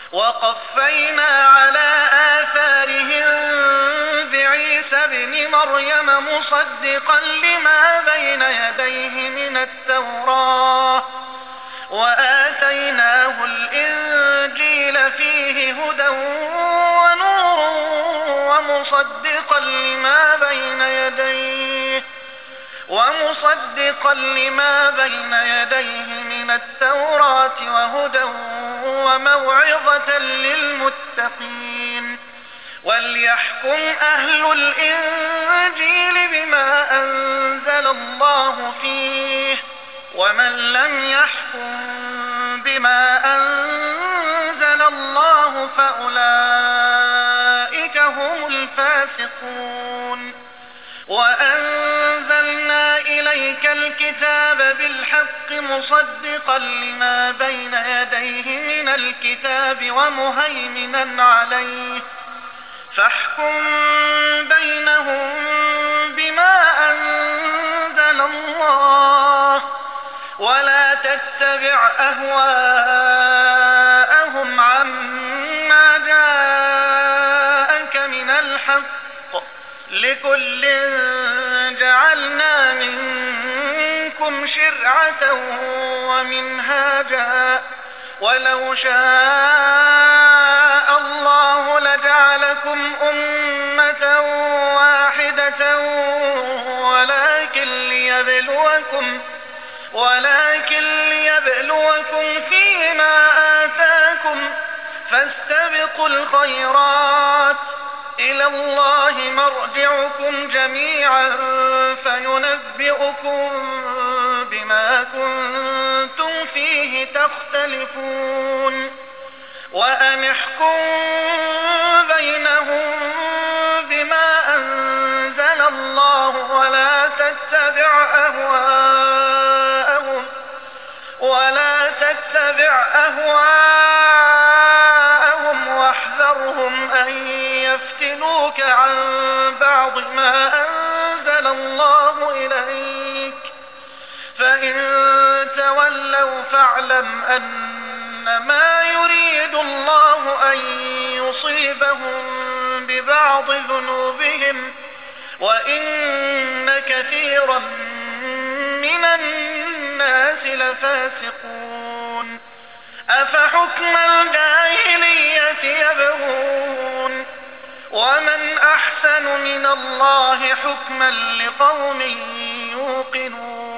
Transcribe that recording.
وقفينا على آثارهم بعيسى ابن مريم مصدقا لما بين يديه من التوراة وآتيناه الإنجيل فيه هدى ونور ومصدقا لما بين يديه من التوراة وهدى وموعظة للمتقين. وليحكم أهل الإنجيل بما أنزل الله فيه ومن لم يحكم بما أنزل الله فأولئك هم الفاسقون. وأنزلنا إليك الكتاب بالحق مصدقا لما بين يديه من الكتاب ومهيمنا عليه فاحكم بينهم بما أنزل الله ولا تتبع أهواءهم عما جاءك من الحق لكل جعلنا منكم شرعة ومنهاجا ولو شاء الله لجعلكم أمة واحدة ولكن ليبلوكم فيما آتاكم فاستبقوا الخيرات إلى الله مرجعكم جميعا فينبئكم بما كنتم فيه تختلفون. وأن احكم بينهم بما أنزل الله ولا تتبع أهواءهم واحذرهم أن يفتنوك عن بعض ما أنزل الله إليك فإن تولوا فاعلم أنما يريد الله أن يصيبهم ببعض ذنوبهم وإن كثيرا من الناس لفاسقون. أفحكم الجاهلية يبغون ومن أحسن من الله حكما لقوم يوقنون.